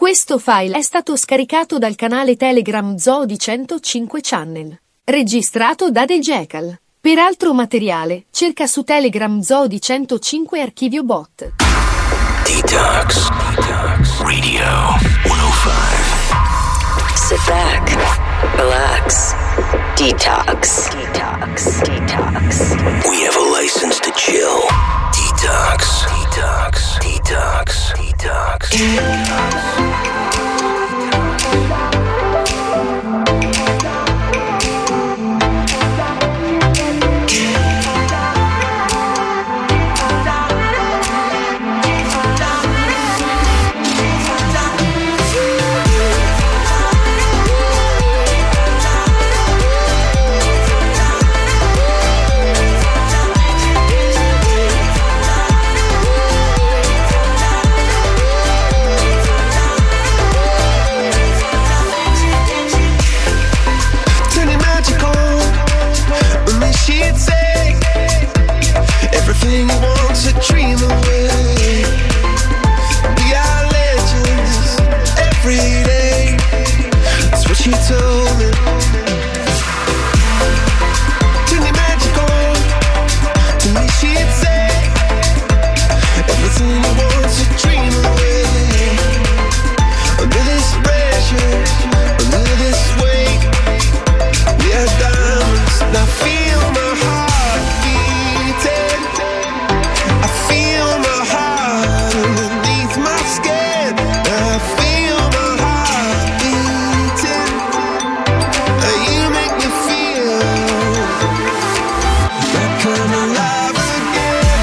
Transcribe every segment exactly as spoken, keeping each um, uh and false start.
Questo file è stato scaricato dal canale Telegram Zoo di centocinque Channel, registrato da The Jackal. Per altro materiale, cerca su Telegram Zoo di centocinque Archivio Bot. Detox. Detox. Radio centocinque. Sit back, relax, detox, detox, detox. We have a license to chill. Detox. Detox. Detox. Detox. Detox. Everything you want to dream away. We are legends every day. That's what she told me. Turn your magic on. To me she'd say everything you want to dream away. Under this pressure, under this weight, we are diamonds. Now feel my heart beating. I feel my heart underneath my skin. I feel my heart beating. You make me feel like I'm alive again.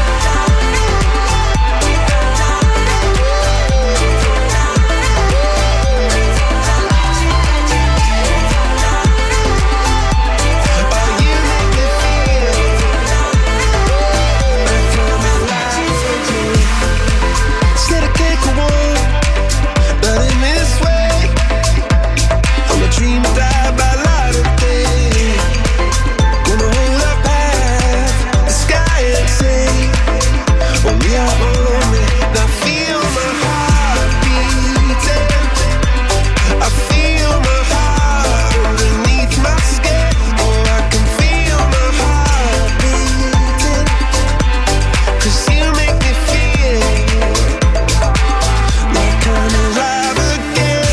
Oh, you make me feel like I'm alive again. Said I can't go on, not in this way. I'm a dream die by light of day. Gonna hold up half the sky and say, when we are on it. Now feel my heart beating. I feel my heart underneath my skin. Oh, I can feel my heart beating. 'Cause you make me feel like I'm alive again.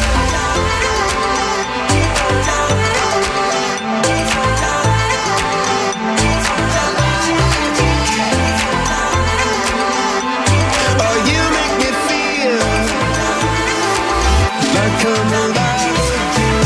Oh, you make me feel like I'm alive again.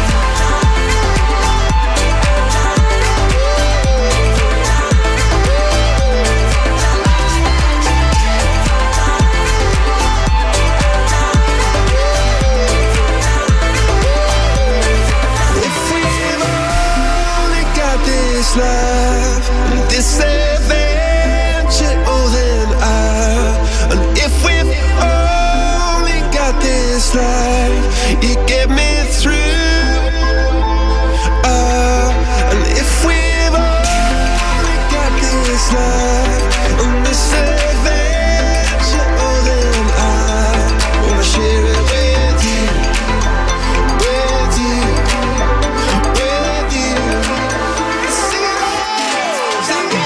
If we've only got this life and this adventure, oh then I. And if we've only got this life, you get me through. Uh, and if we've only got this life and this adventure, oh then I wanna share it with you, with you, with you. Sing it out, sing it out.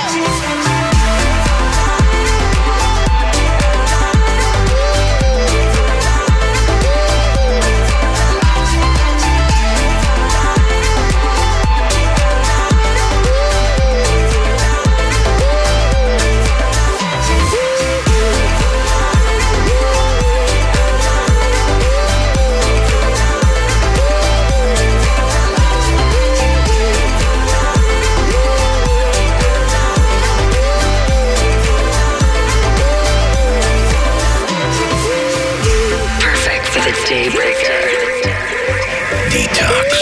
Perfect for the daybreaker. Detox.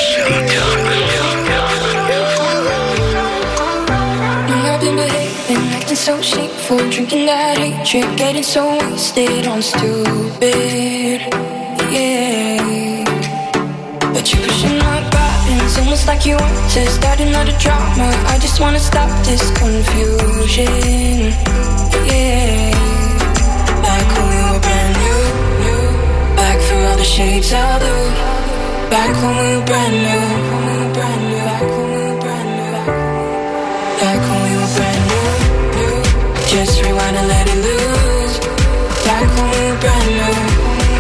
I've been behaving, acting so shameful, drinking that hatred, getting so wasted on stupid, yeah. But you're pushing my buttons, almost like you want to start another drama. I just wanna stop this confusion, yeah. Back when we were brand new, new. Back shades of blue. Back when we were brand new. Back when we were brand new. Back when we were brand new. Just rewind and let it loose. Back when we were brand new.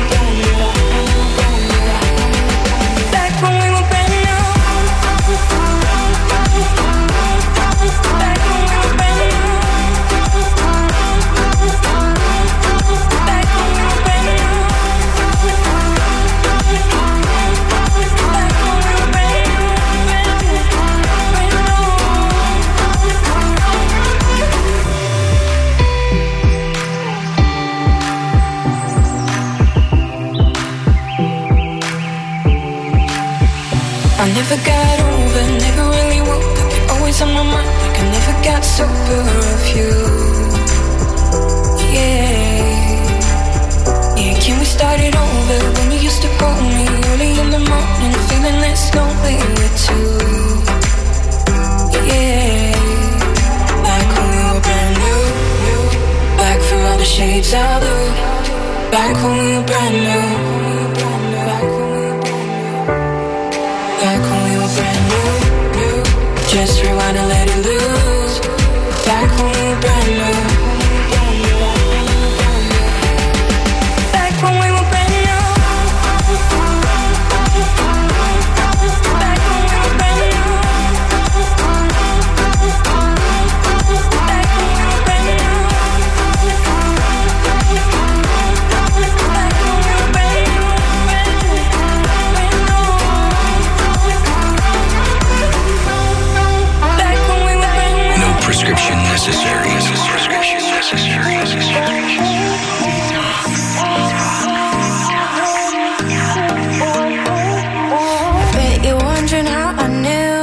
I never got over, never really woke up. You're always on my mind, like I never got sober of you. Yeah, yeah. Can we start it over? When you used to call me early in the morning, feeling less lonely with two. Yeah, back when we were brand new. Back for all the shades of blue. Back when we were brand new. Just rewind and let it loose. Back when we were brand new. Back when we were brand new. Back when we were brand new. Back when we were brand new. Back when we were brand new. Prescription necessary. Prescription necessary. I bet you're wondering how I knew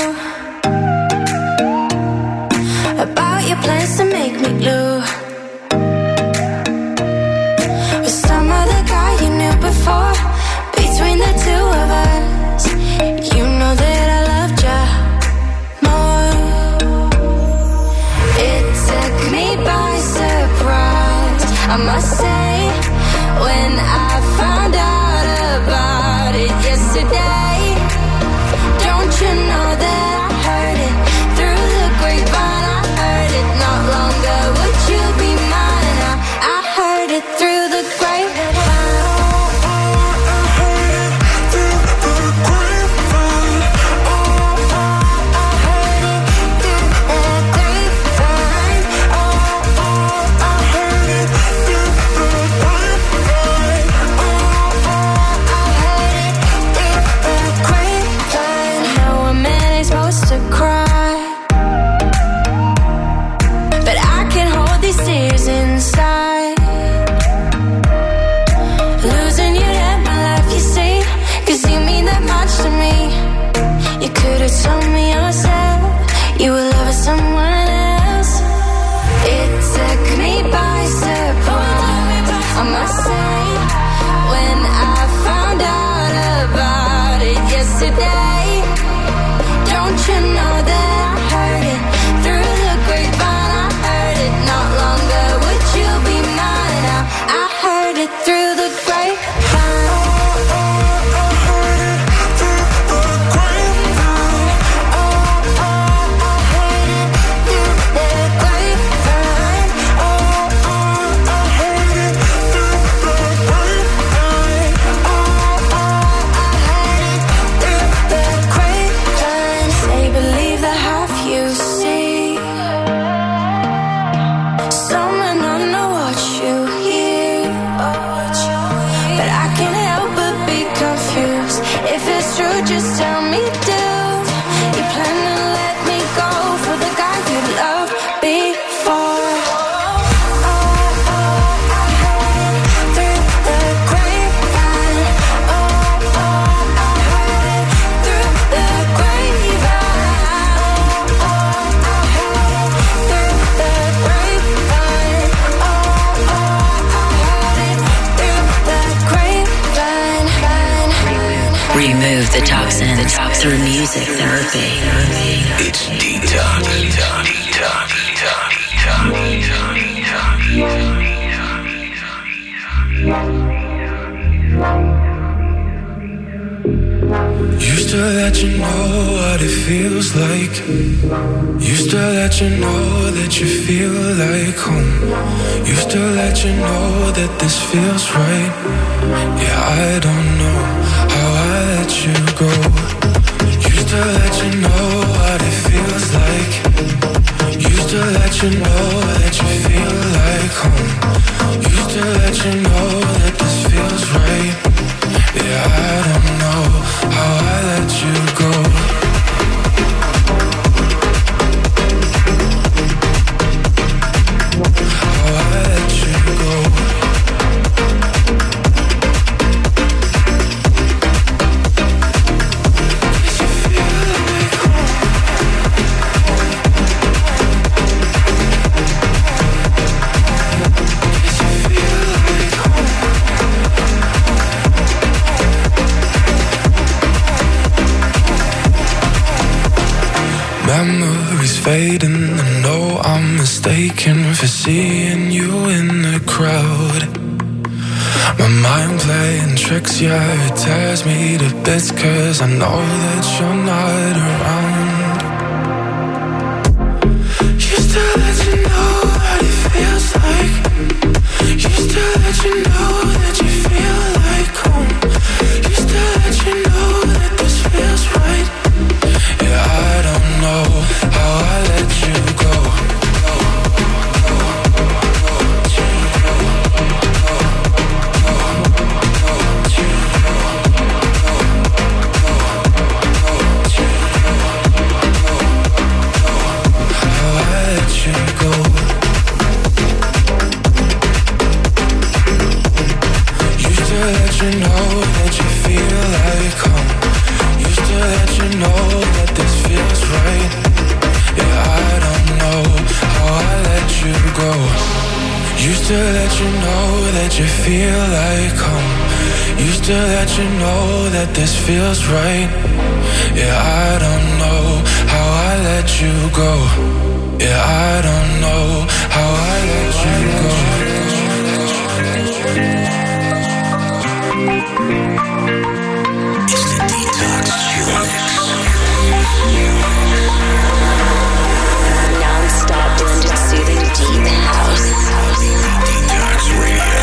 about your plans to make me blue. With some other guy you knew before. Between the two of us, you know that I loved ya more. It took me by surprise, I must say, when I found out about it yesterday. Don't you know that I heard it through the grapevine? I heard it not long ago. Would you be mine now? I heard it through the grapevine. Tell me yourself, you were loving someone else. It took me by surprise, I must say, when I found out about it yesterday. Don't you know that I heard it through the grapevine? I heard it not long ago. Would you be mine now? I heard it through the grapevine. Just tell me, do you plan to let me go for the guy you loved before? Oh, oh, I heard it through the grapevine. Oh, oh, I heard it through the grapevine. Oh, oh, I heard it through the grapevine. Oh, oh, I heard it through the grapevine. Remove the toxins through music therapy. It's detox. Detox. Detox. Detox. Detox. Used to let you know what it feels like. Used to let you know that you feel like home. Used to let you know that this feels right. Yeah, I don't know how I let you go. Used to let you know what it feels like. Used to let you know that you feel like home. Used to let you know that this feels right. Yeah, I don't know how I let you go. How I let you go. Memories fading, I know I'm mistaken for seeing you in the crowd. My mind playing tricks, yeah, it tears me to bits, cause I know that you're not around. Used to let you know what it feels like. Used to let you know that you feel like home. Used to let you know that this feels right. Yeah, I don't know how I let you go. How I let you go. Used to let you know that you feel like home. Used to let you know that this feels right. Yeah, I don't know how I let you go. Used to let you know that you feel like home. Used to let you know that this feels right. Yeah, I don't know how I let you go. Yeah, I don't know how I let you go. It's the Detox Chill Mix. Non-stop blended soothing deep house. Detox Radio.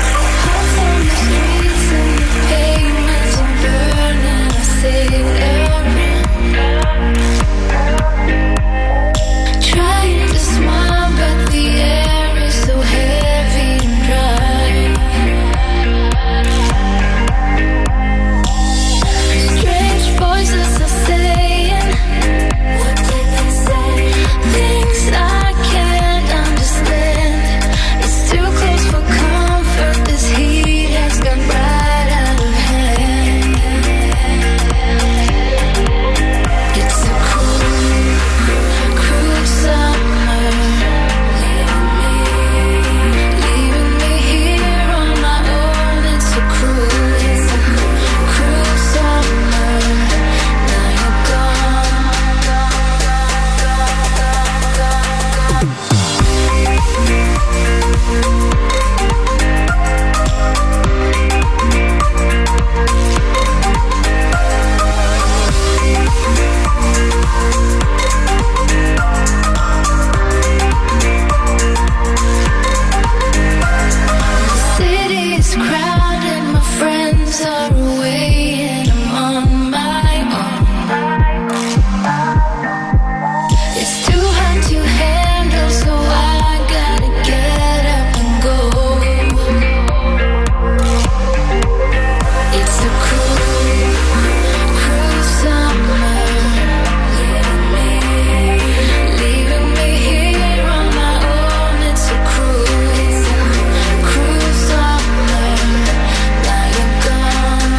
Trying to smile, but the air is so heavy and dry. Strange voices are saying, what did they say? Things I can't understand. It's too close for comfort. This heat has gone right out of hand. It's a cruel, cruel summer, leaving me here on my own. It's a cruel, cruel summer. Now you're The city is crowded, my friends are away, and I'm on my own. It's too hard to handle, so I gotta get up and go. It's a cruel, cruel summer, leaving me here on my own. It's a cruel, cruel summer. Now you're gone.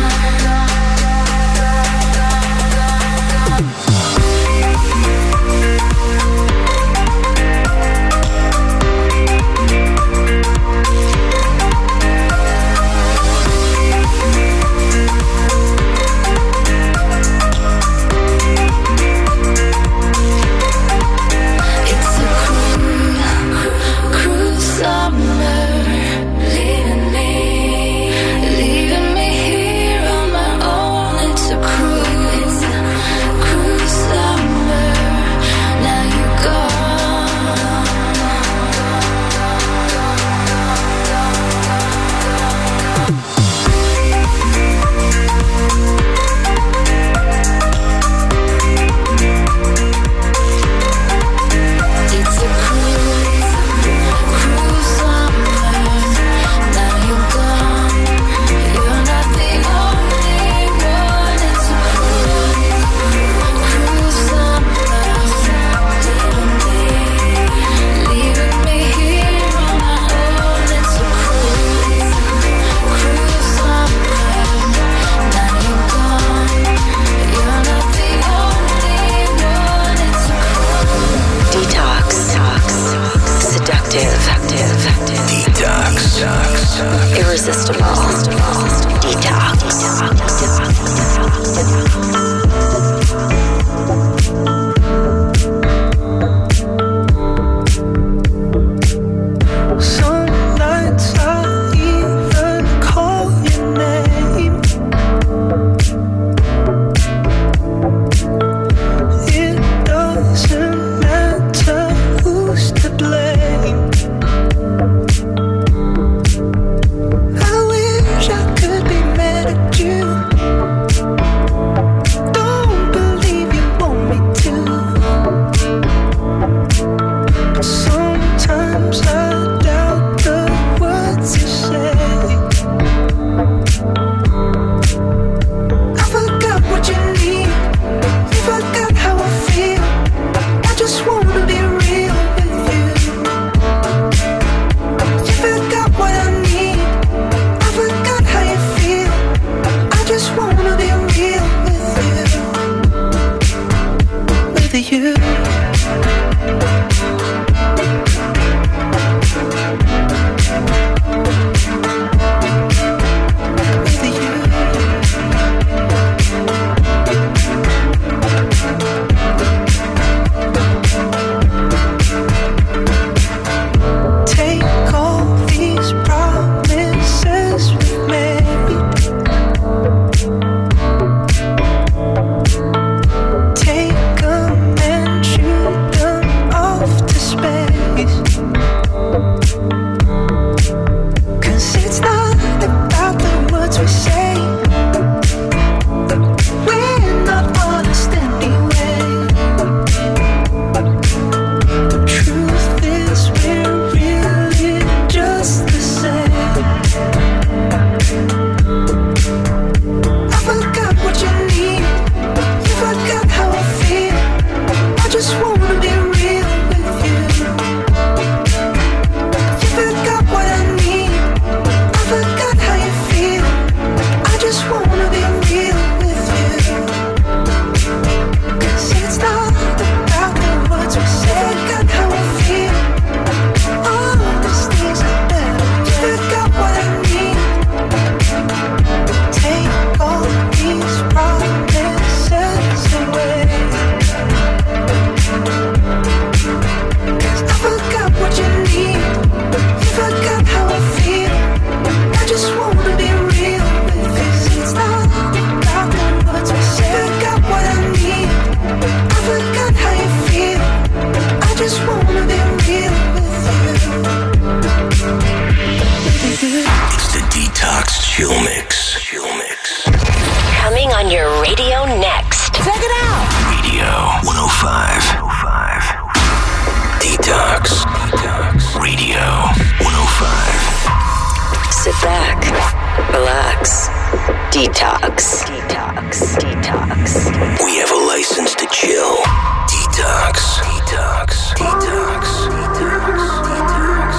back, relax, detox, detox, detox. We have a license to chill. Detox, detox, detox, detox, detox.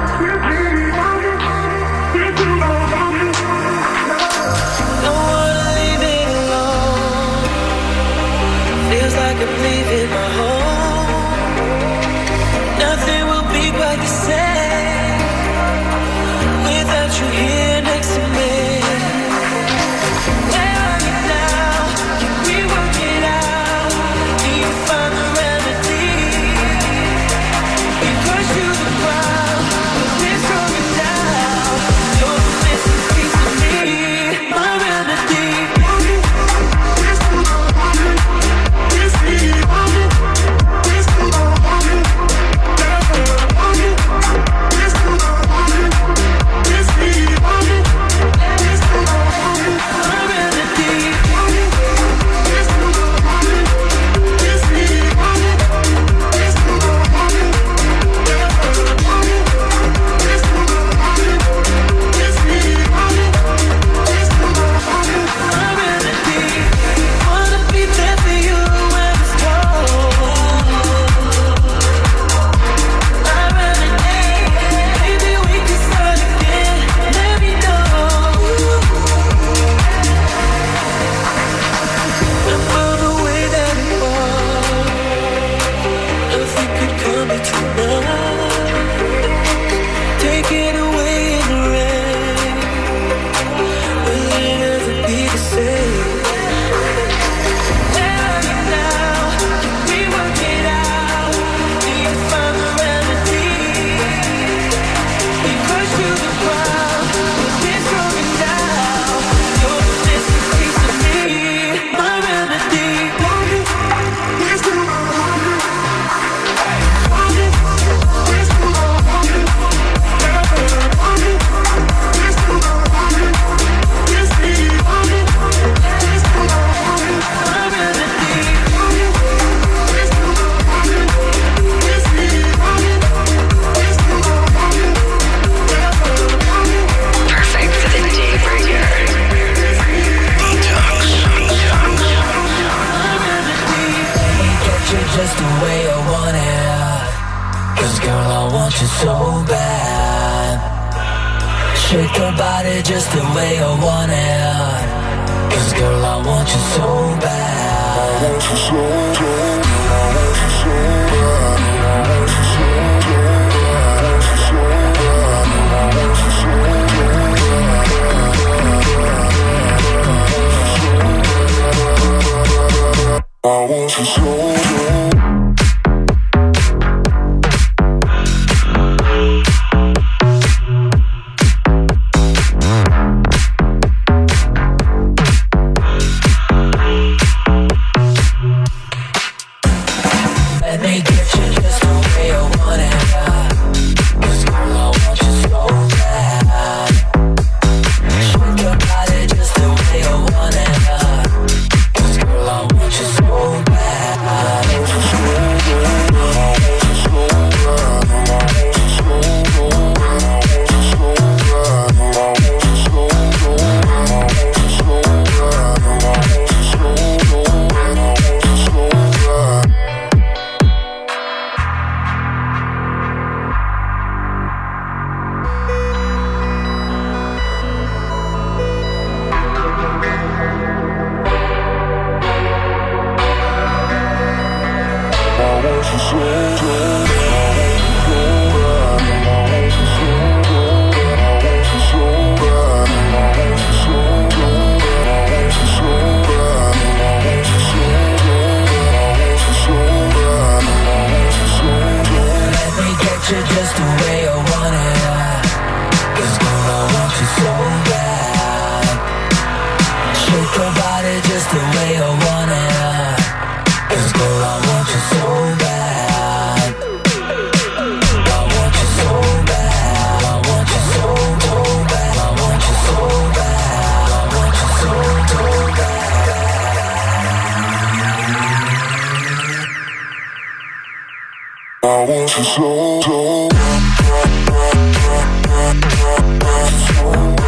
Don't wanna leave it alone. Feels like I'm leaving my home. Nothing will be quite the same without you here next to me. Where are you now? Can we work it out? Do you find the remedy? We crush to the ground, but we're stronger now. You're the missing piece of me, my remedy. Just the way I want it, 'cause girl I want you so bad. Shake your body just the way I want it, 'cause girl I want you so bad. I want you so bad. I want you so bad. I want you so bad. I want you so bad. I want you so bad. I want you so, so, so, so, so.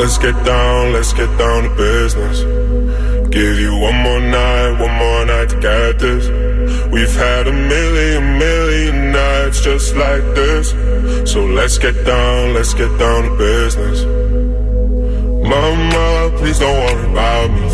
let's get down, let's get down to business. Give you one more night, one more night to get this. We've had a million, million nights just like this. So let's get down, let's get down to business. Mama, please don't worry about me.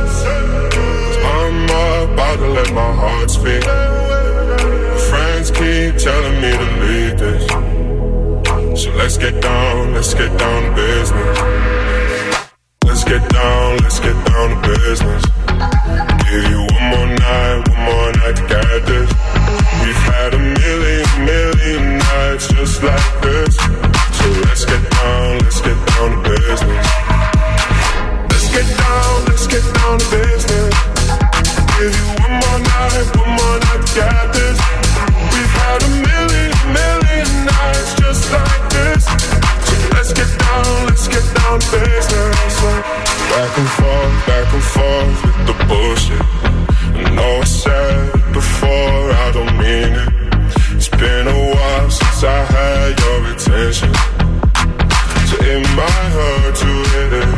I'm about to let my heart speak. Friends keep telling me to leave this. So let's get down, let's get down to business. Let's get down, let's get down to business. Give you one more night, one more night to get this. We've had a million, million nights just like this. So let's get down, let's get down to business. Let's get down, let's get down to business. Give you one more night, one more night to get this. We've had a million, million nights just like this. So let's get down, let's get down to business. Back and forth, back and forth with the bullshit. I know I said it before, I don't mean it. It's been a while since I had your attention, so it might hurt to hit it.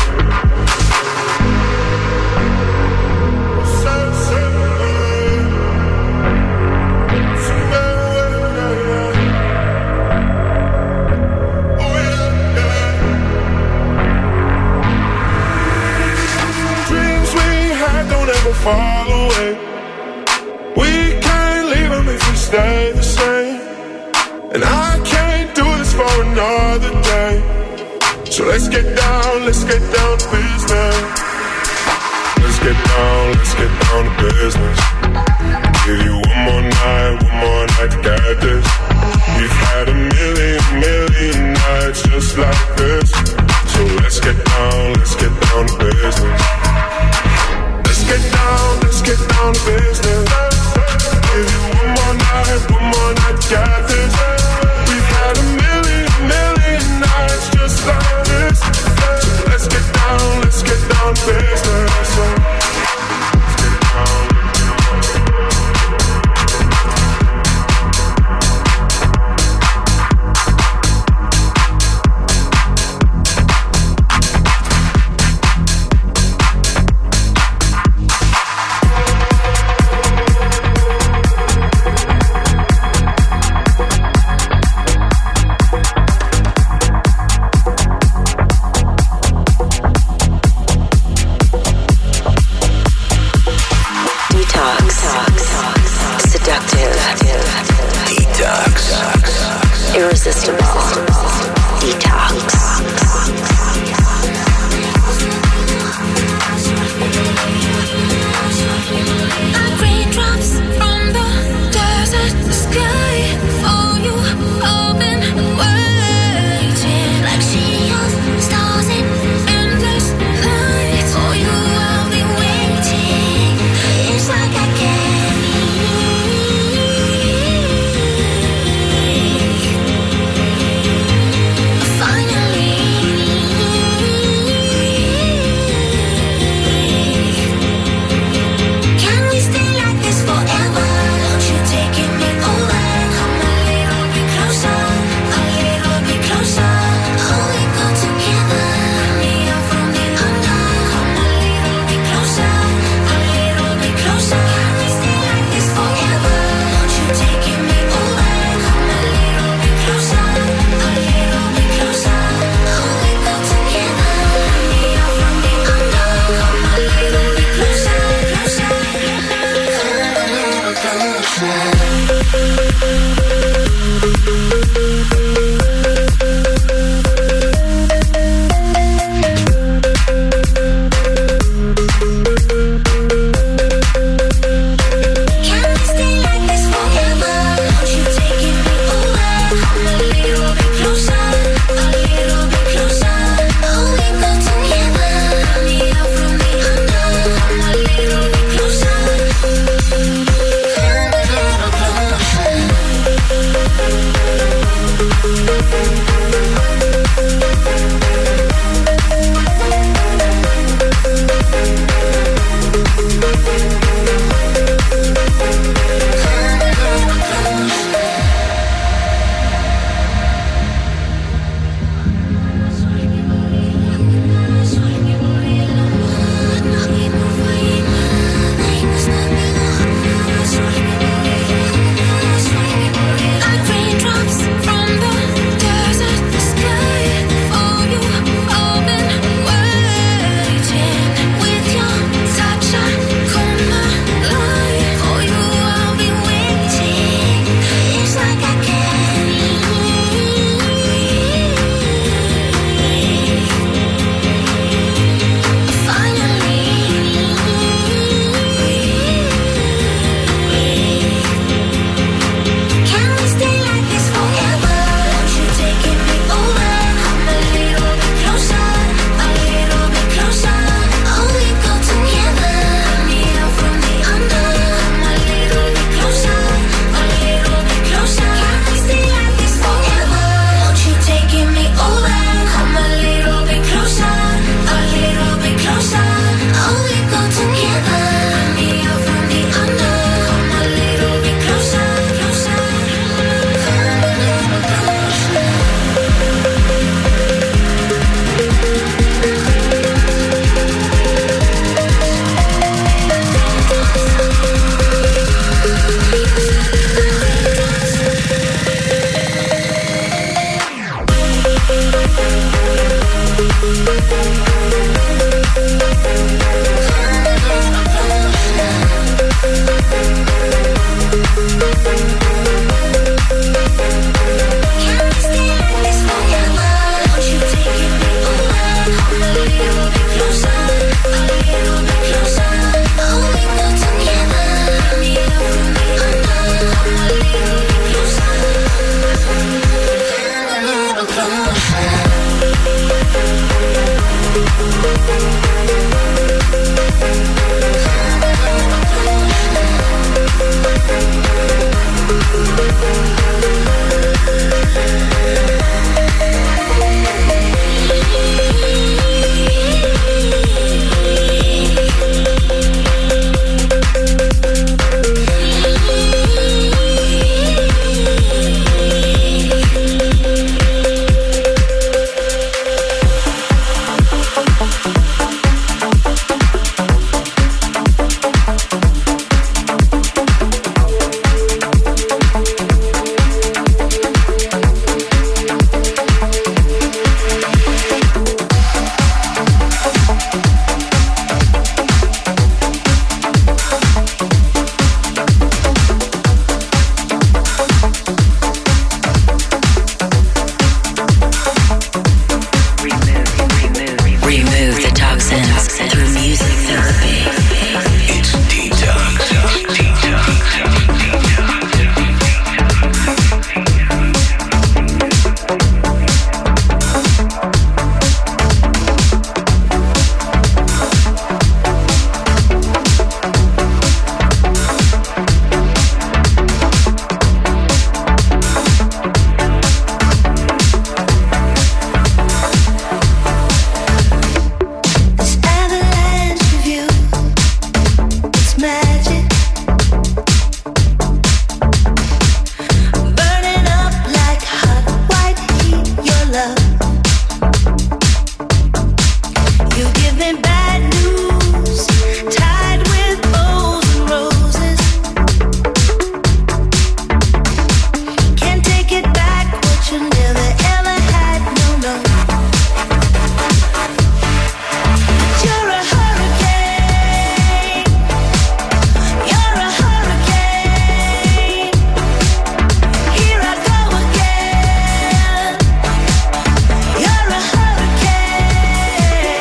Fall away. We can't leave them if we stay the same. And I can't do this for another day. So let's get down, let's get down to business. Let's get down, let's get down to business. Give you one more night, one more night to get this. We've had a million, million nights just like this. So let's get down, let's get down to business. Let's get down, let's get down to business. Give you one more night, one more night to get this. We've had a million, million nights just like this. So let's get down, let's get down to business. Let's get down. Irresistible. Detox. Raindrops from the desert sky for you, open, waiting like sea of stars in endless night. For you, I'll be waiting. It's like I can't. magic. Burning up like hot white heat, your love. You give me bad news, tied with bows and roses. Can't take it back, what you never ever had, no, no. But you're a hurricane. You're a hurricane. Here I go again. You're a hurricane.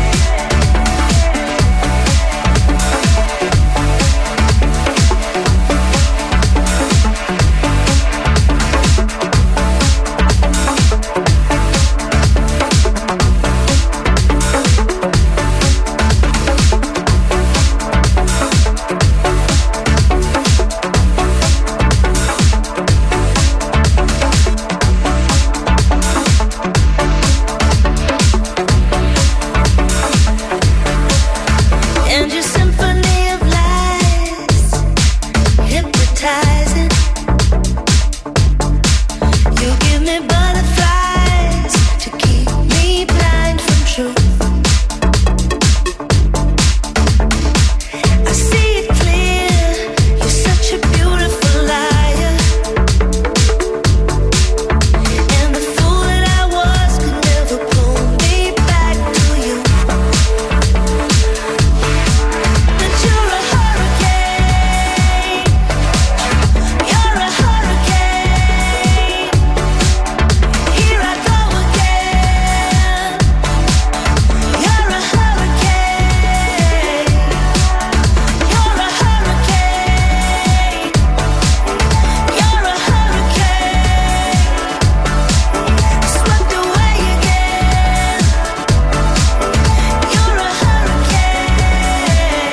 And your symphony of lies, hypnotizing. You give me butterflies to keep me blind from truth. I see it clear, you're such a beautiful liar. And the fool that I was could never pull me back to you. But you're a hurricane. You're a hurricane. Here I go again. You're a hurricane. You're a hurricane. You're a hurricane. Swept away again. You're a hurricane.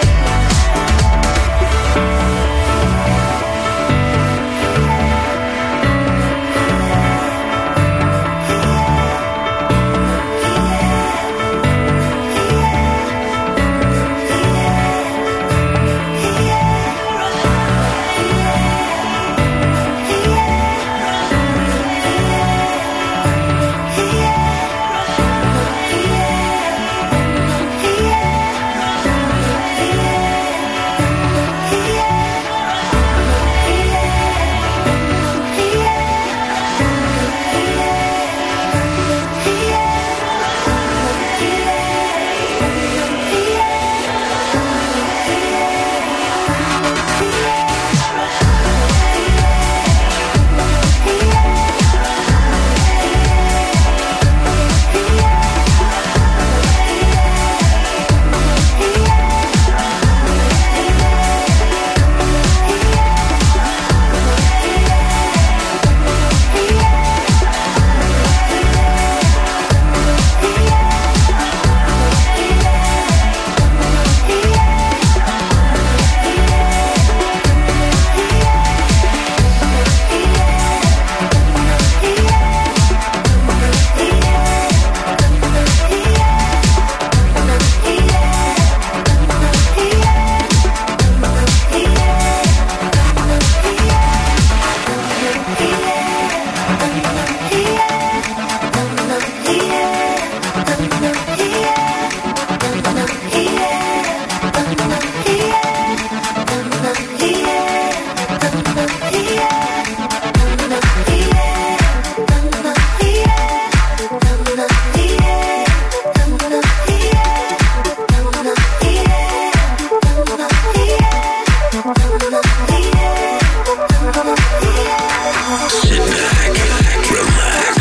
Sit back, relax,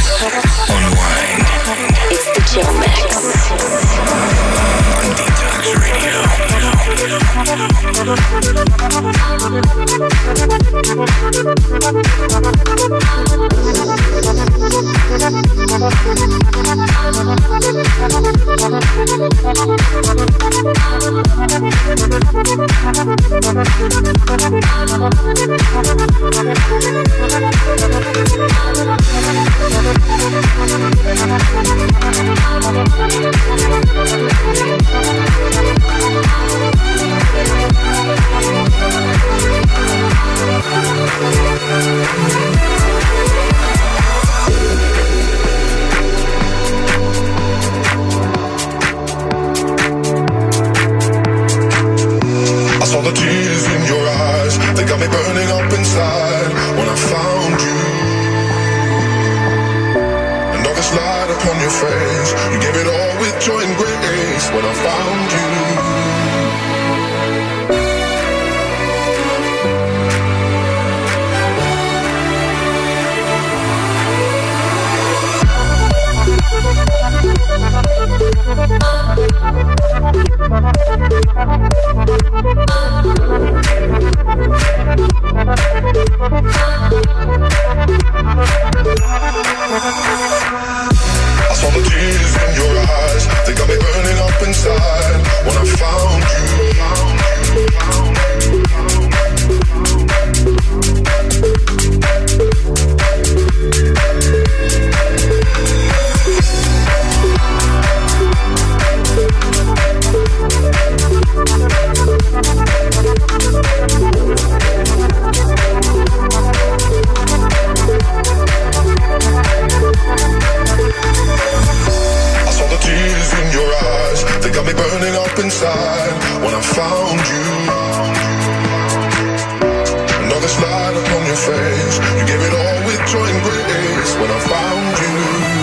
unwind. It's the Chill Mix. On Detox Radio. We'll be right back. tears in your eyes, they got me burning up inside. When I found you, and all this light upon your face, you gave it all with joy and grace. When I found you, I saw the tears in your eyes, they got me burning up inside. When I found you, inside. When I found you, and all this light upon your face, you gave it all with joy and grace. When I found you,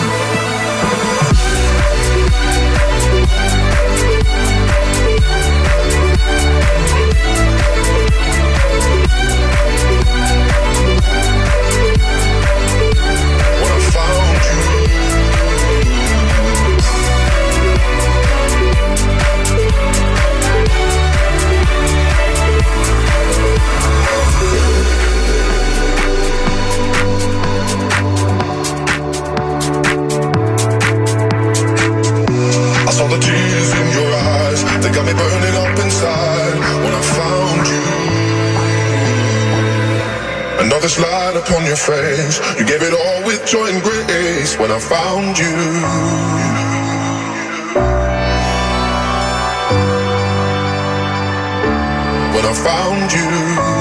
this light upon your face, you gave it all with joy and grace. When I found you, when I found you.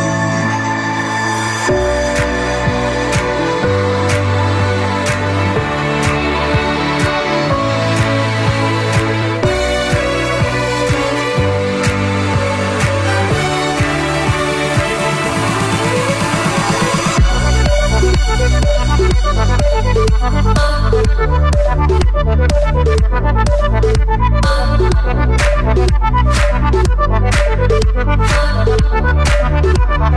We'll be right back.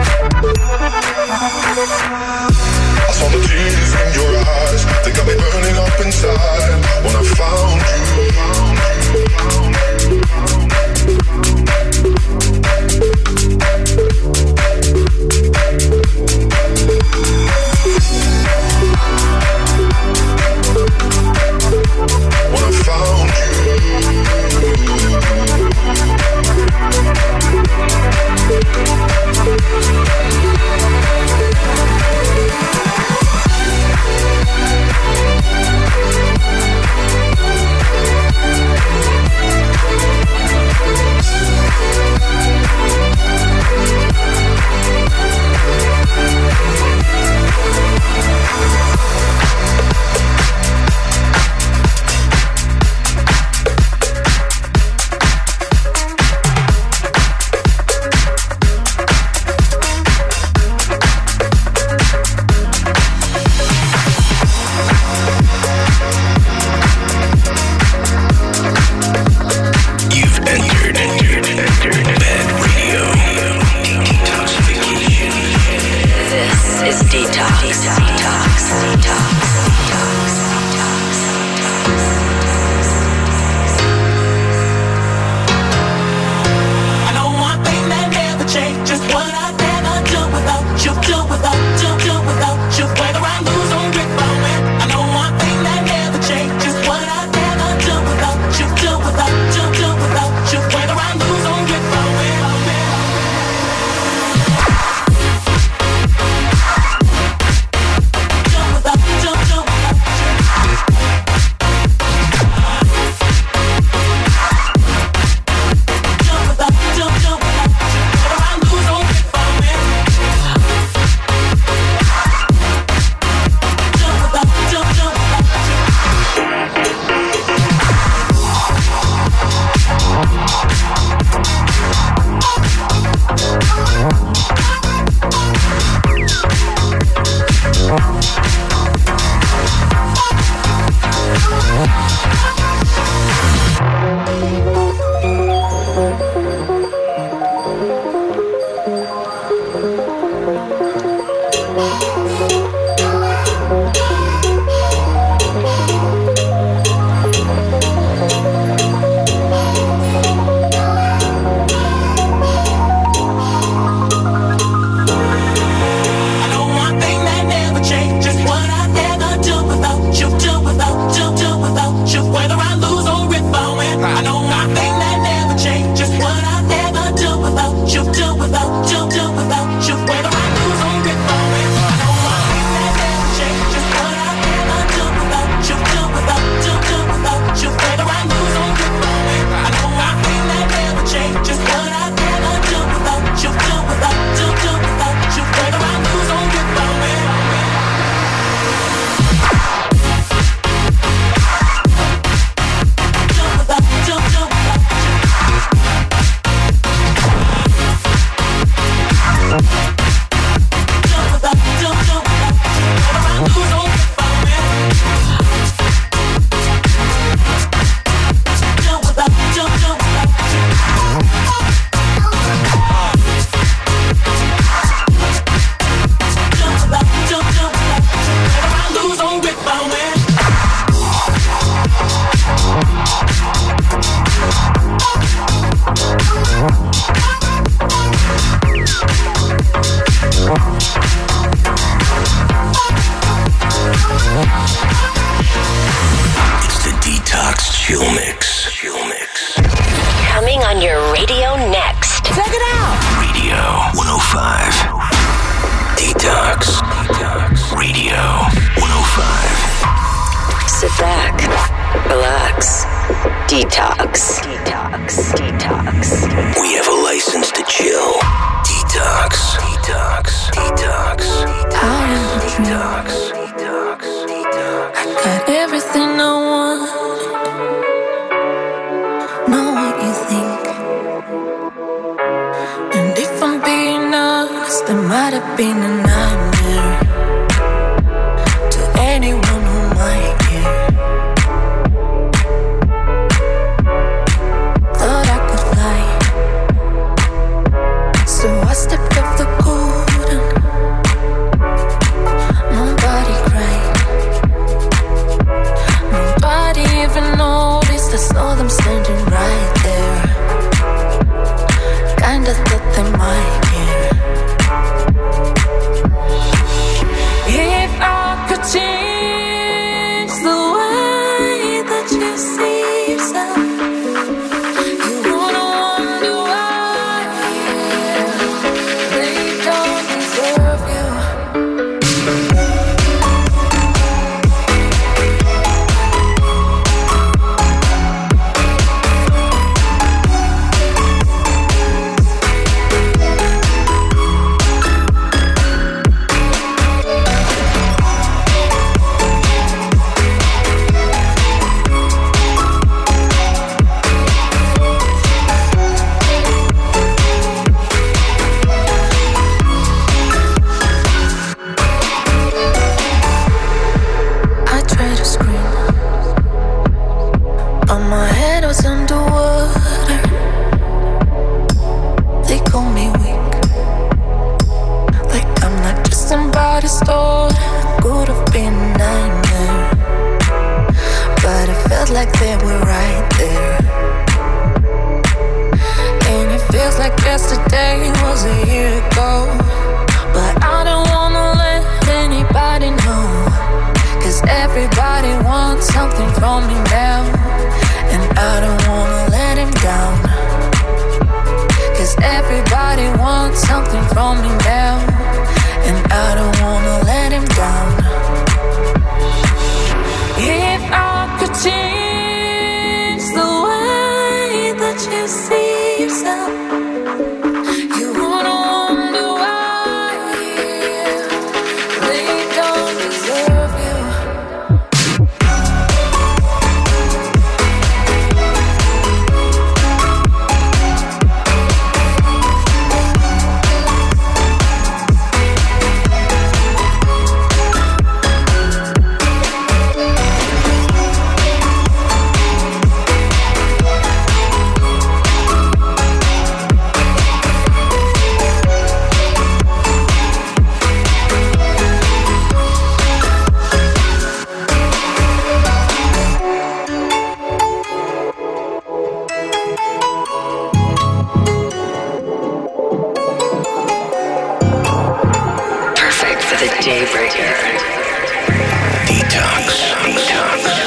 the Daybreaker. Detox. Detox.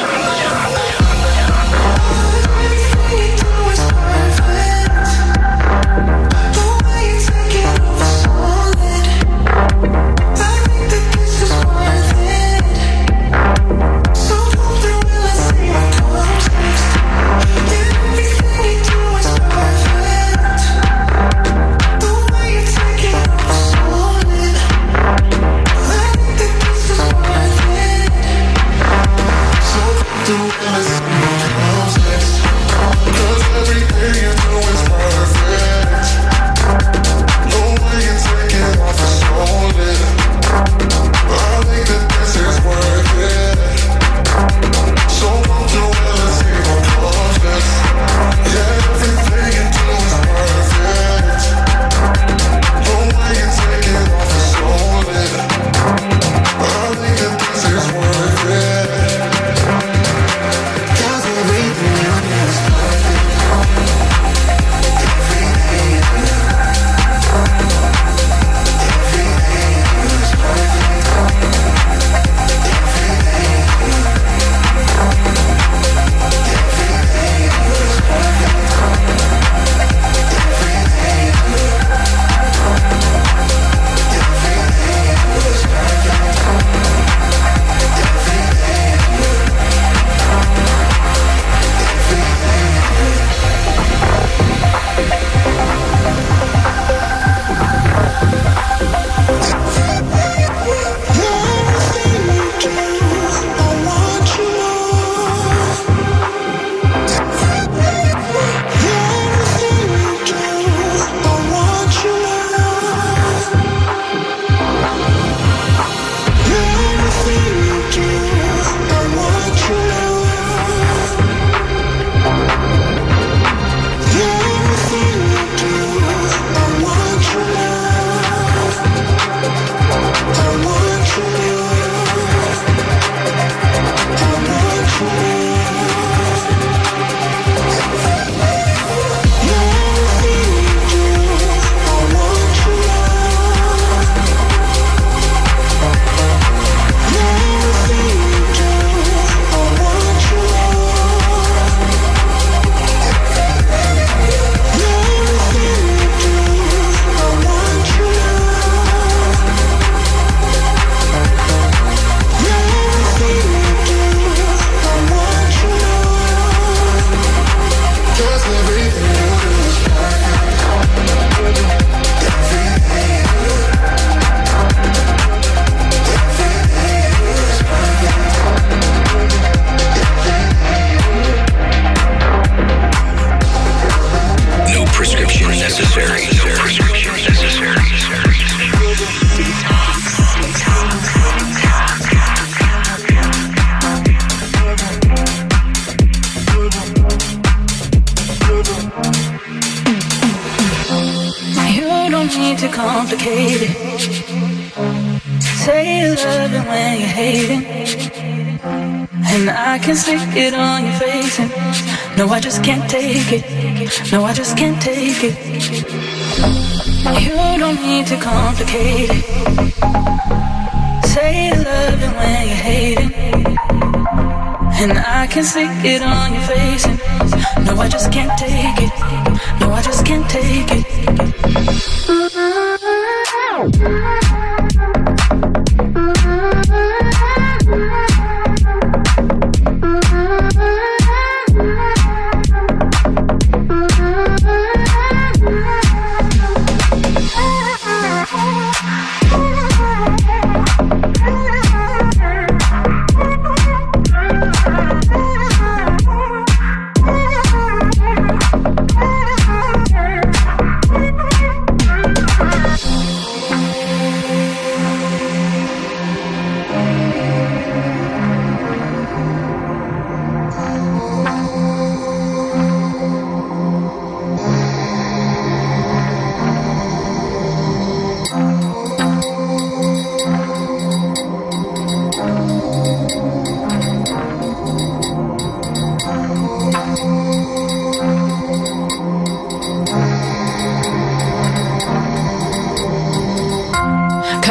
It on your face and no, I just can't take it. No, I just can't take it. You don't need to complicate it. Say you love it when you hate it, and I can see it on your face and no, I just can't take it. No, I just can't take it.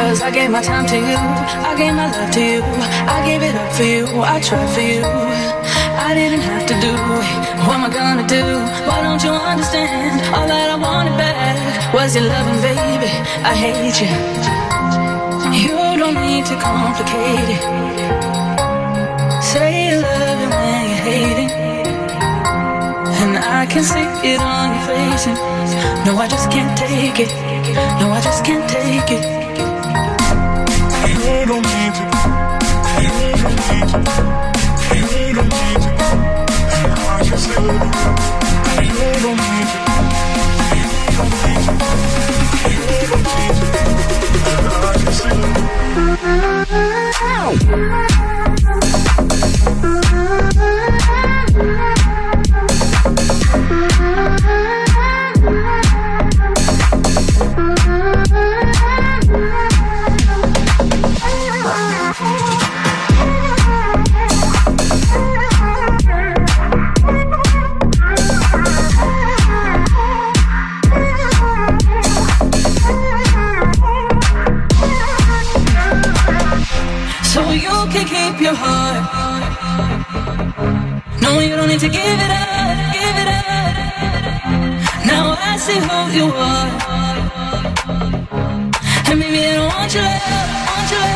Cause I gave my time to you, I gave my love to you, I gave it up for you, I tried for you. I didn't have to do it, what am I gonna do? Why don't you understand? All that I wanted back was your loving, baby. I hate you. You don't need to complicate it. Say you love it when you hate it, and I can see it on your face. And no, I just can't take it. No, I just can't take it. You don't need to. You don't need to. You don't need to. And I can see it. You don't need to. You don't need to. You don't need to. And I can see it. Your heart. No, you don't need to give it up, give it up. Now I see who you are, and maybe I don't want your love, want your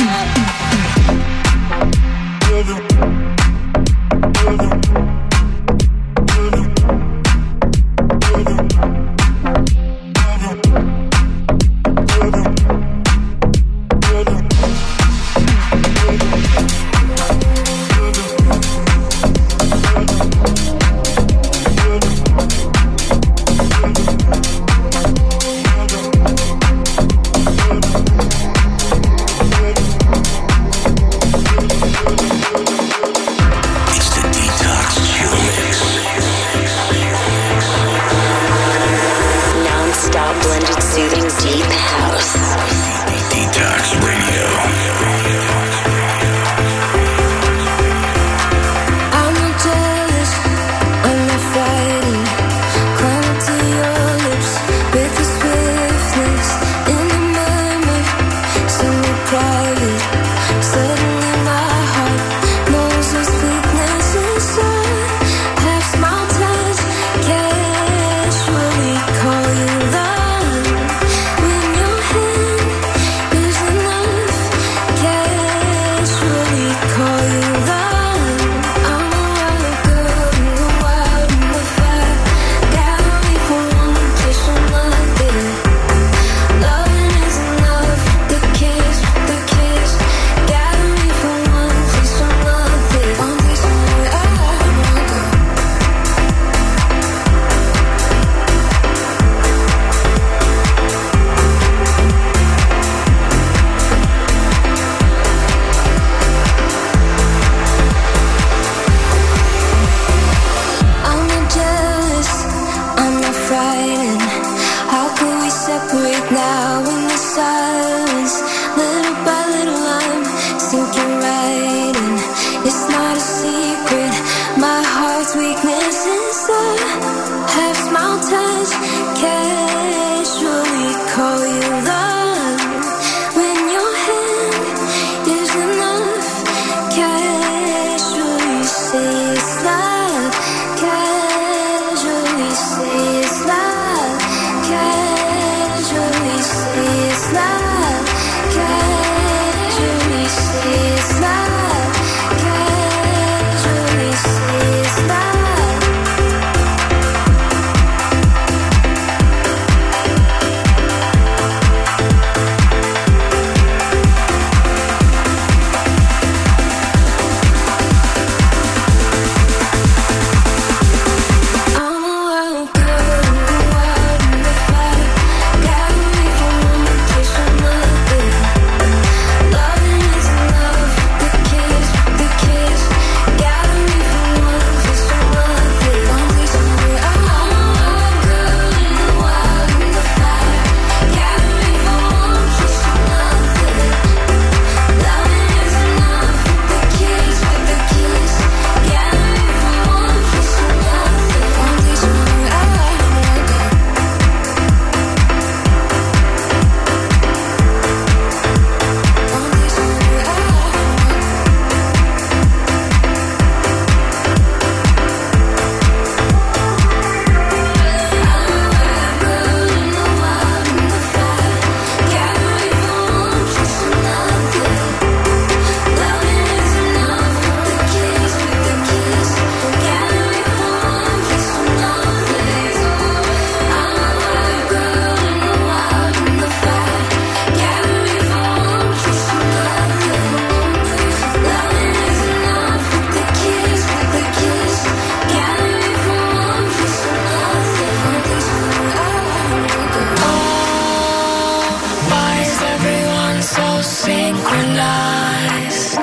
synchronized.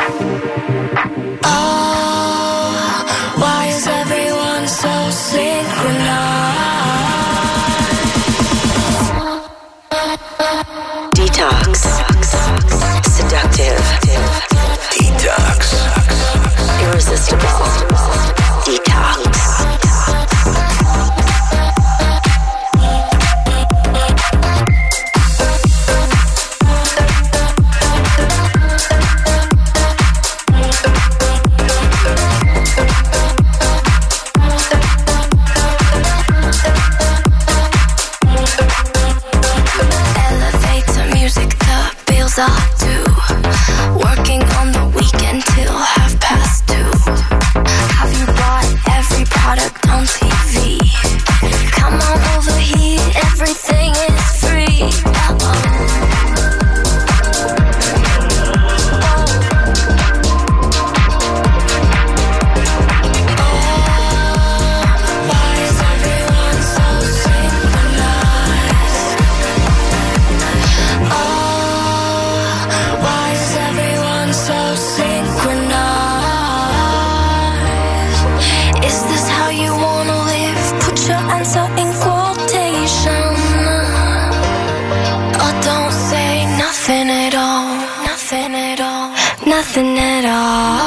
Oh, why is everyone so synchronized? Detox. Seductive. Detox. Irresistible. Detox. Elevator music, the bills are due. Working on the weekend till half past two. Have you bought every product on T V? Come on over here, everything is free. Uh-oh. Nothing at all.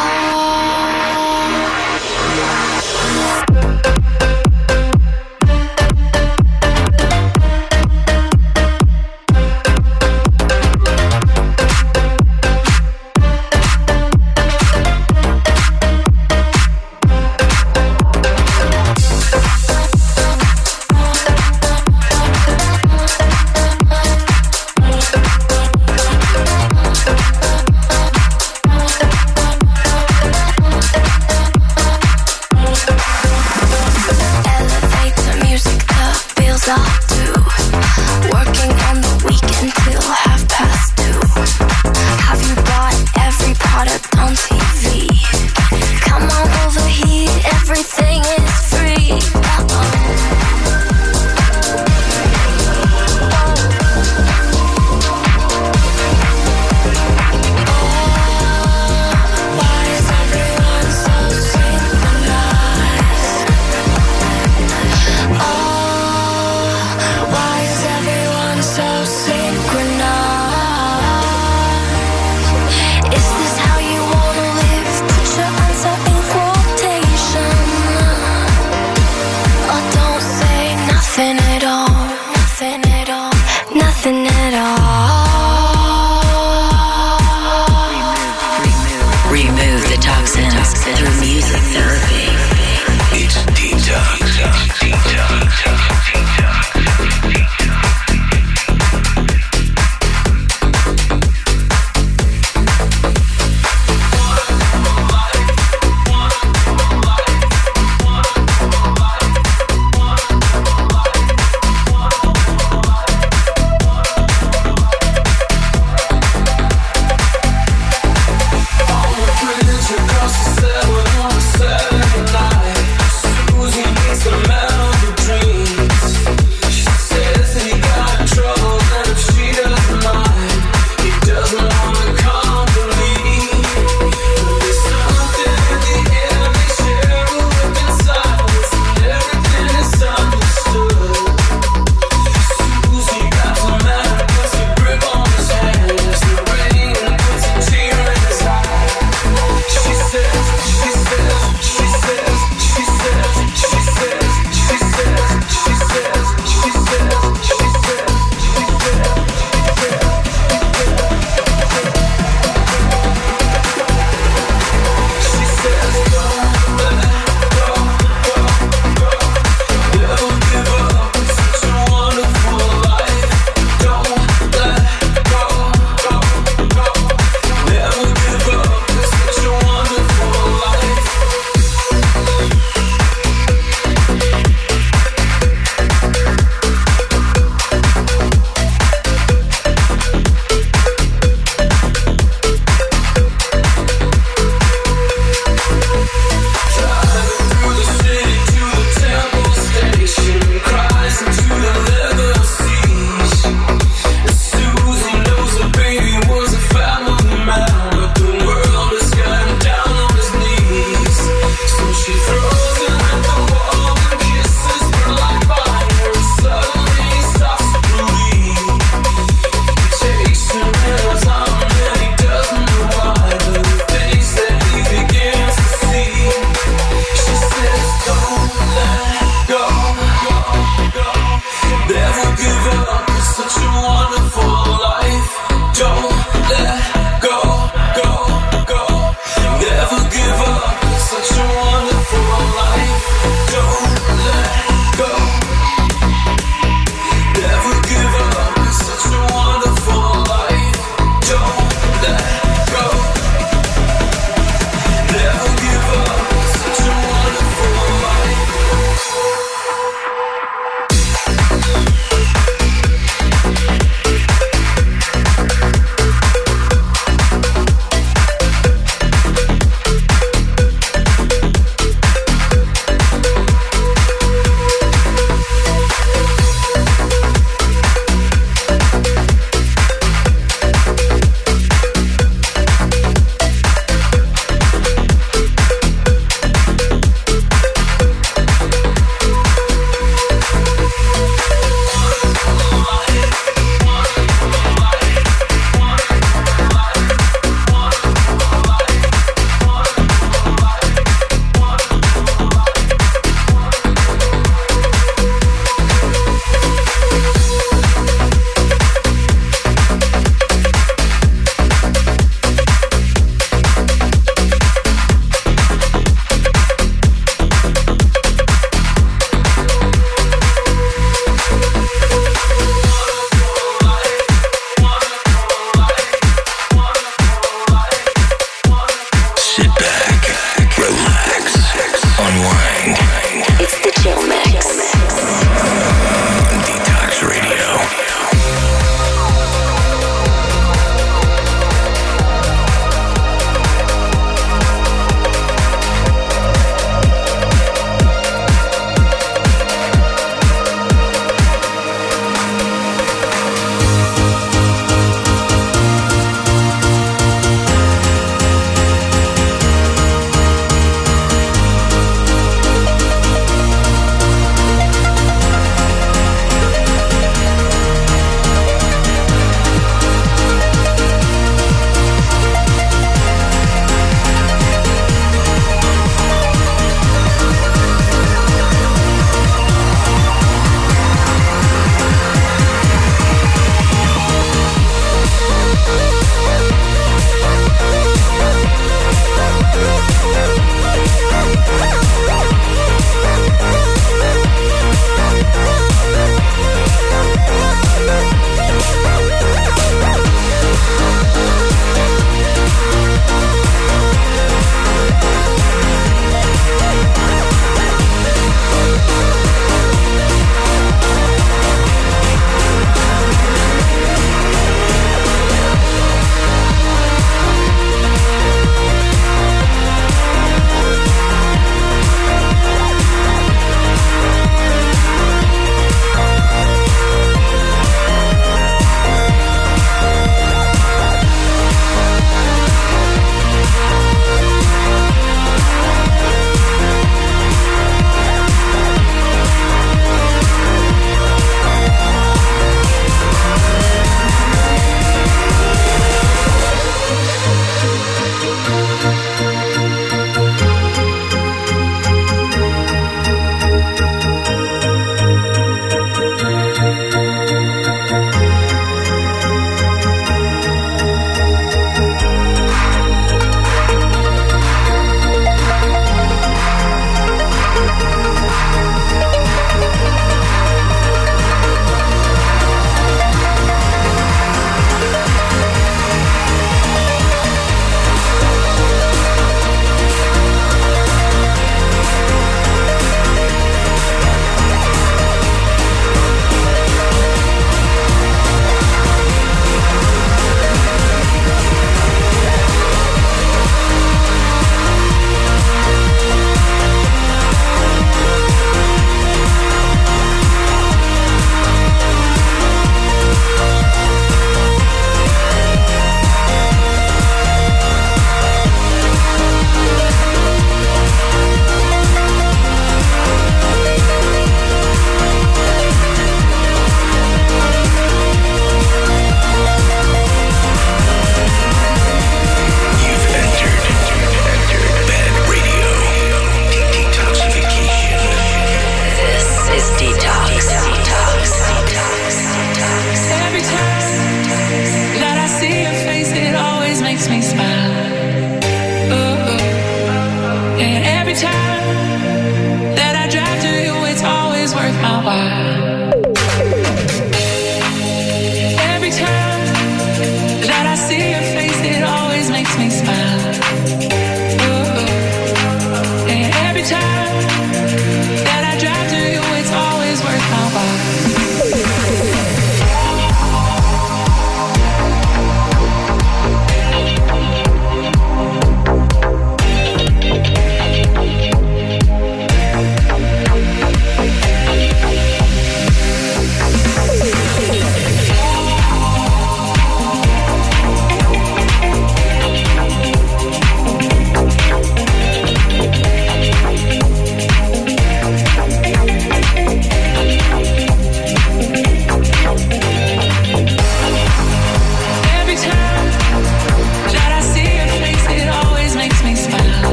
Across the seven on the seven.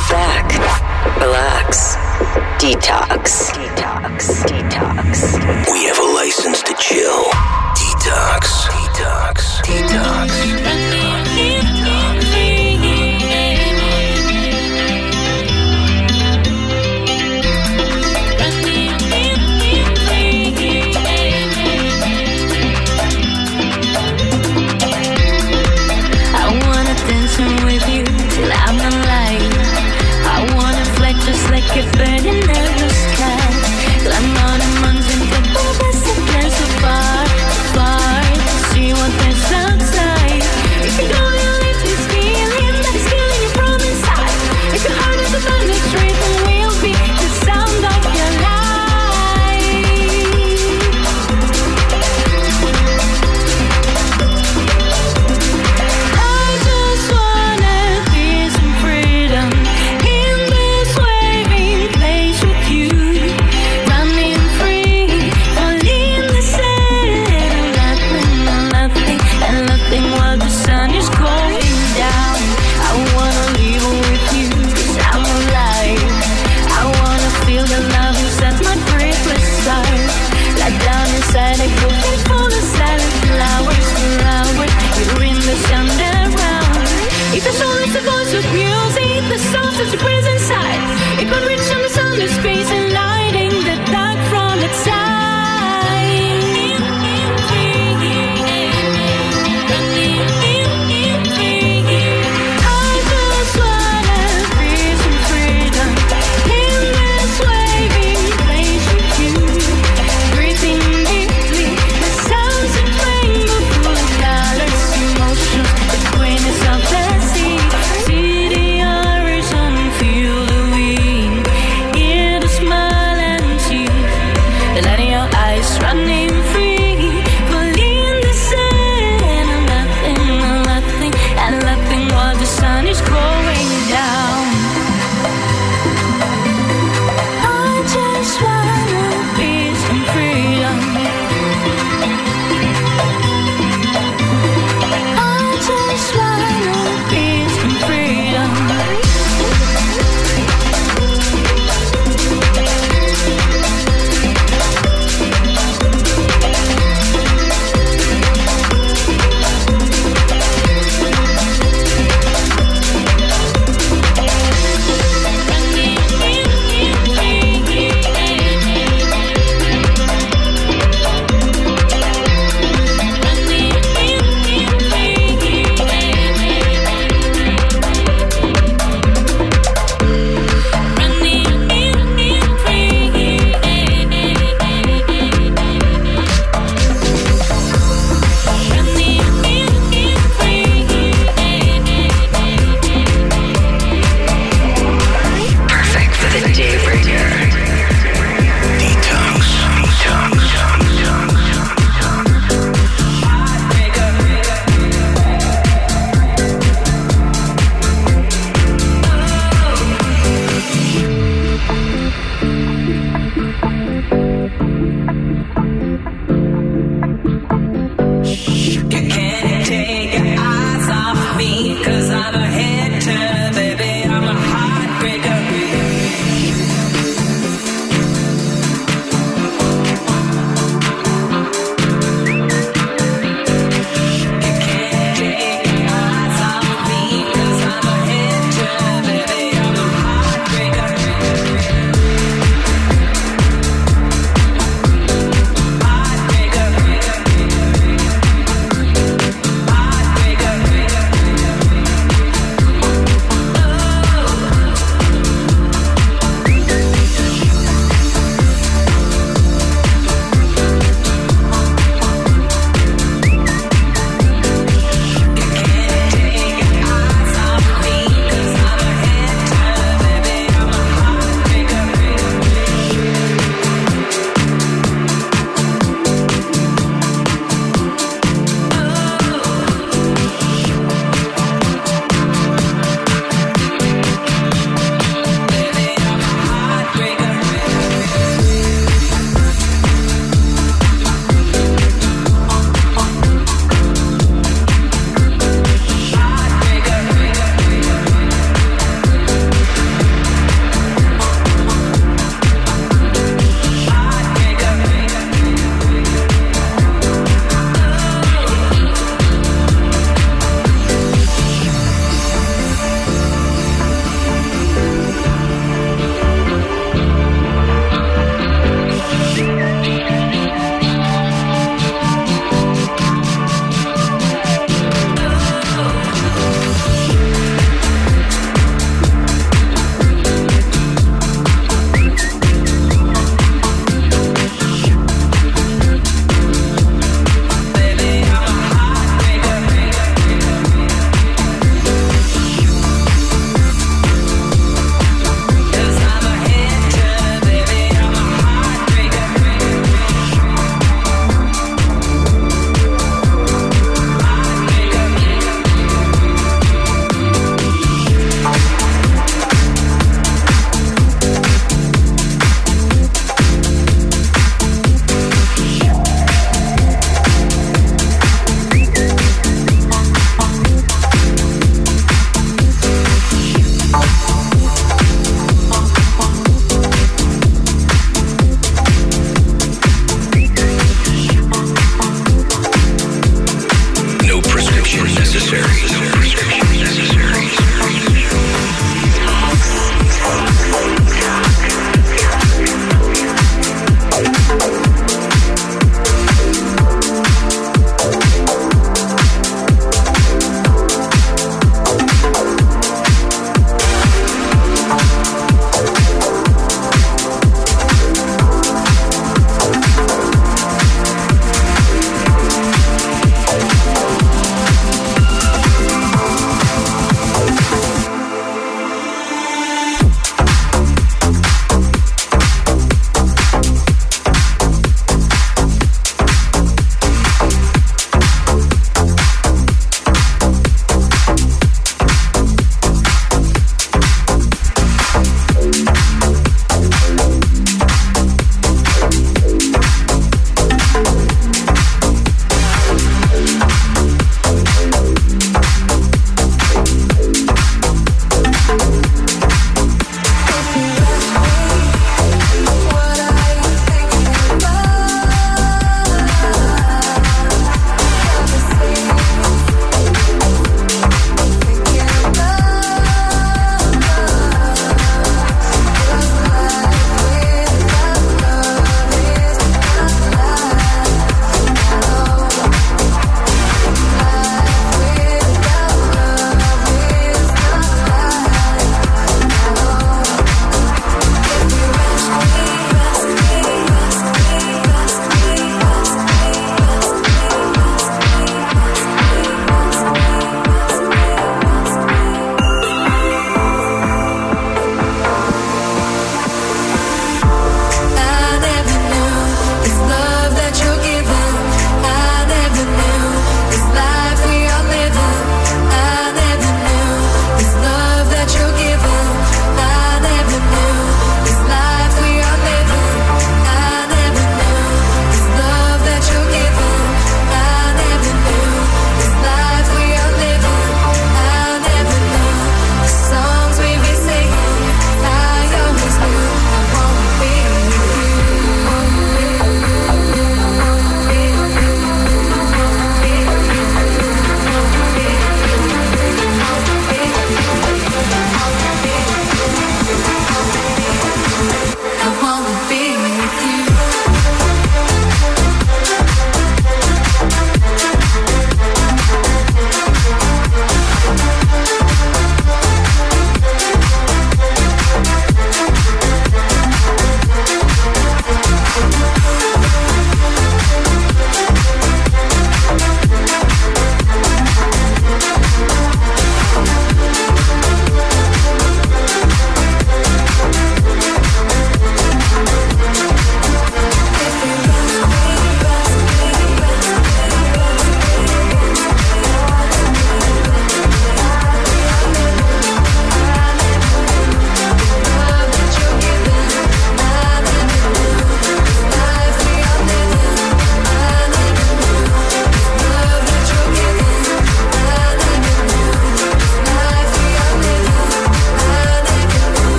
Sit back, relax, detox, detox, detox. We have a license to chill. Detox, detox, detox. With you till I'm alive. I wanna fly just like a bird in the sky. Climb on the mountain, get the best of plans so far, so far. See what there's outside. If you don't really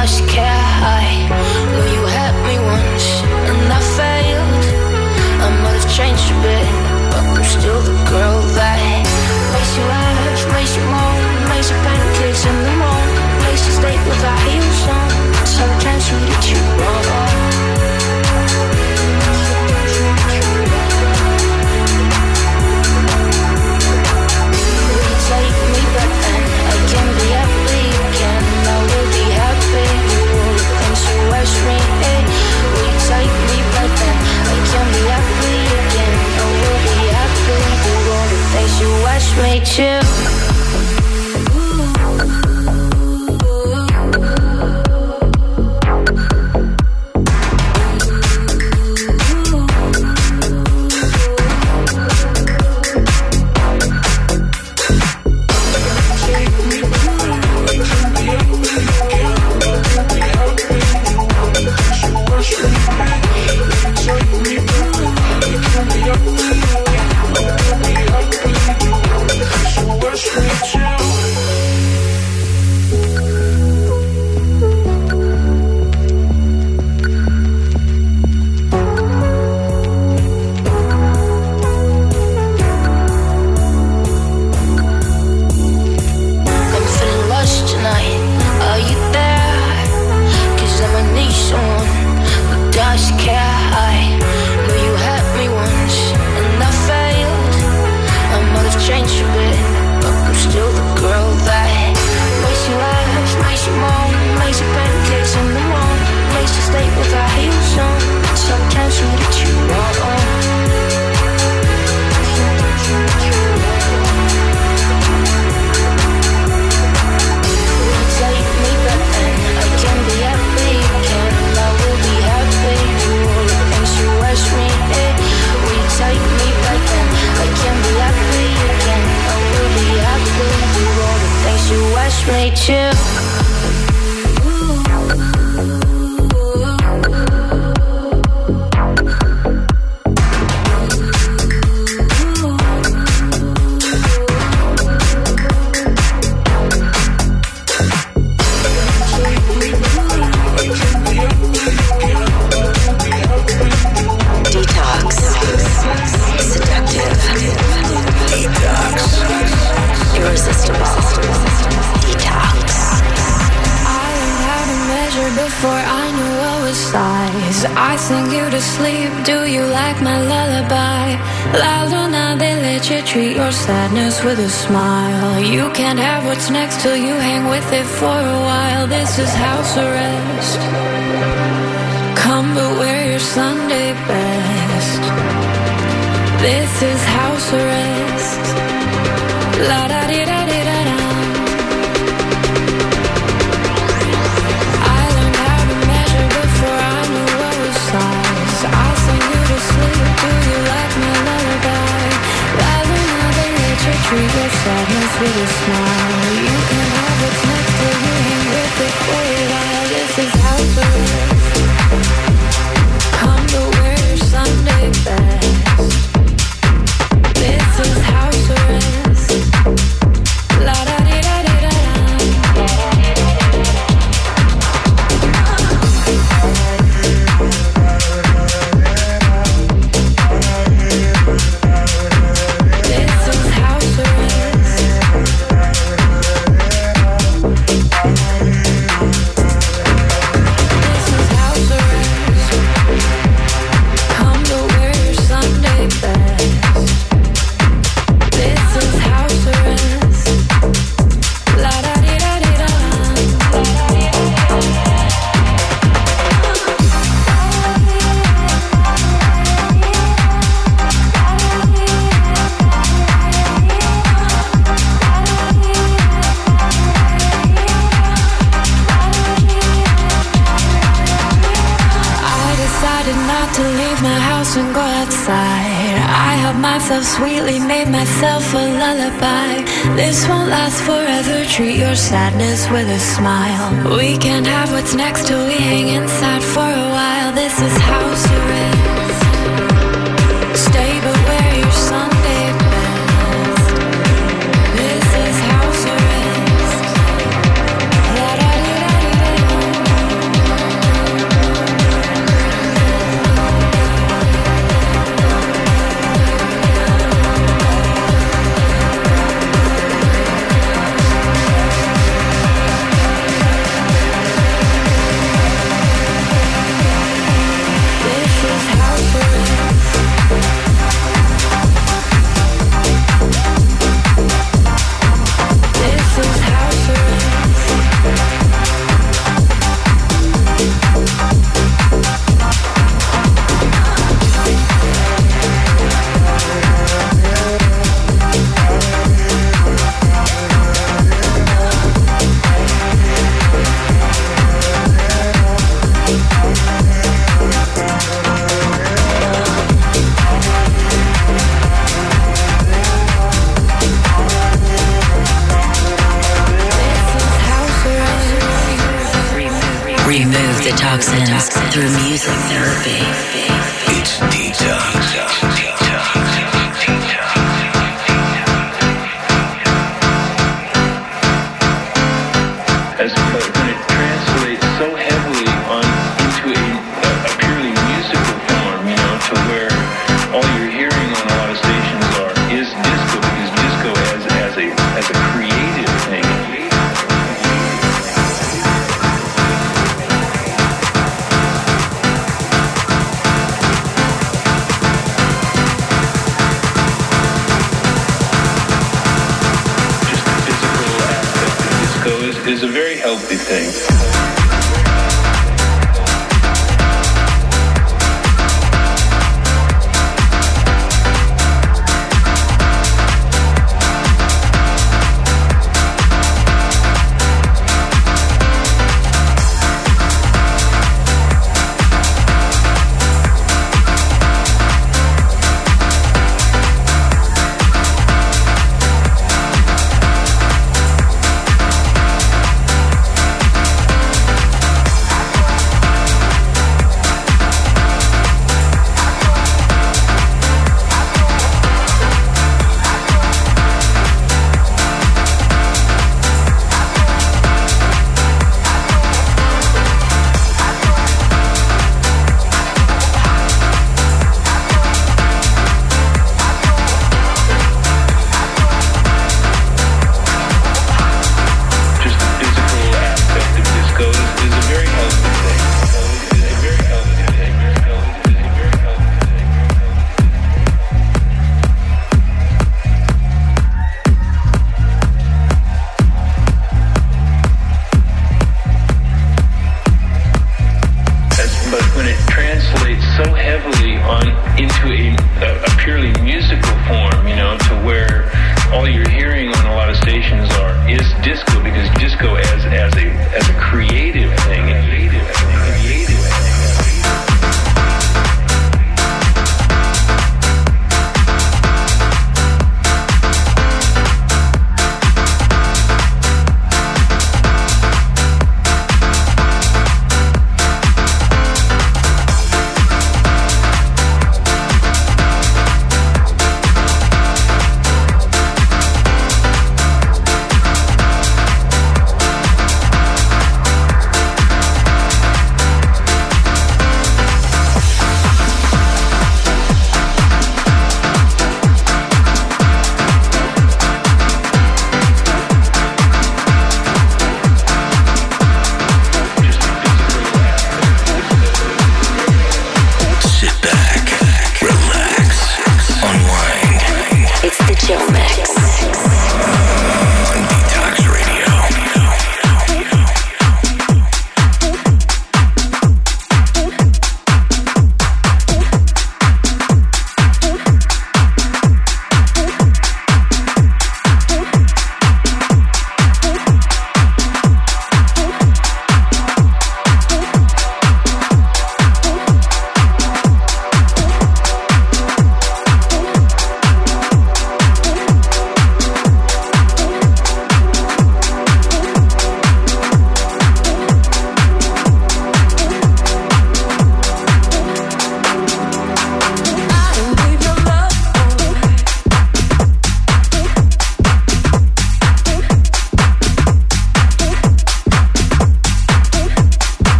just can't hide. Know you had me once and I failed. I might have changed a bit, but I'm still the girl that makes you laugh, makes you moan, makes you pancakes in the morning, makes you stay with our heels on. Sometimes we get you wrong. Take me back then, I can be happy again. I will be happy. All the things you ask me, hey. Will you take me back then? I can be happy again. I will be happy. Do all the things you ask me to. With a smile, you can't have what's next till you hang with it for a while. This is house arrest. Come but wear your Sunday best. This is house arrest. La da di da di da da. I learned how to measure before I knew what was size. I sing you to sleep. Do you like my lullaby? Treat your sadness with a smile. You can have what's next till you hang with it for a while. This is house arrest. Come to wear your Sunday best. This is house arrest. La da di da di da da. Sweetly made myself a lullaby. This won't last forever. Treat your sadness with a smile. We can't have what's next till we hang inside for a while. This is house arrest. Stay but wear your Sunday best. This is house arrest. La da di da di da. Remove the toxins through music therapy. It's Detox. As when it translates so heavily on into a, a purely musical form, you know, to where all you're hearing on a lot of stations are is disco, because disco as as a as a creative thing. Just the physical aspect of disco is, is a very healthy thing.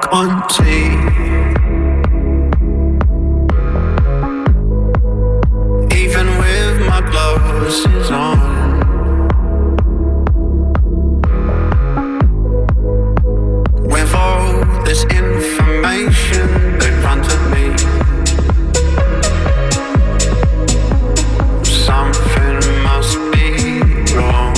one tea. Even with my glasses on, with all this information in front of me, something must be wrong.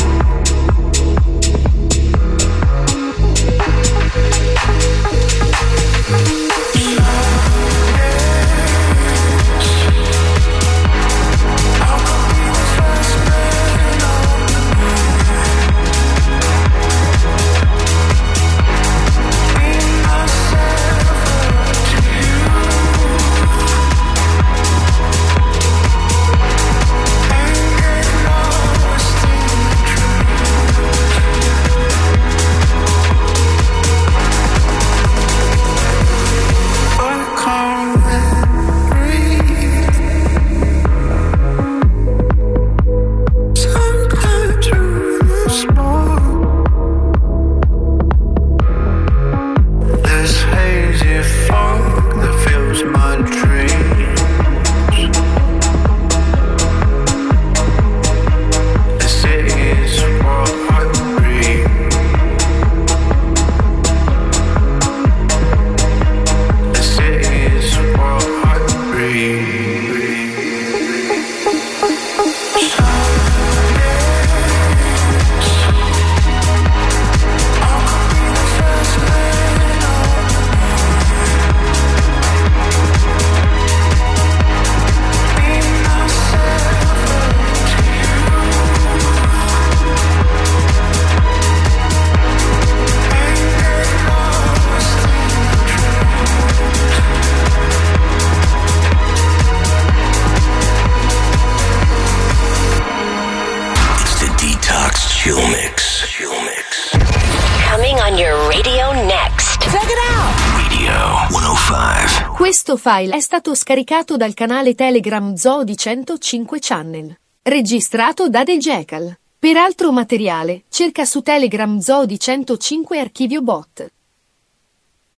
Questo file è stato scaricato dal canale Telegram Zoo di centocinque Channel, registrato da The Jackal. Per altro materiale, cerca su Telegram Zoo di centocinque Archivio Bot.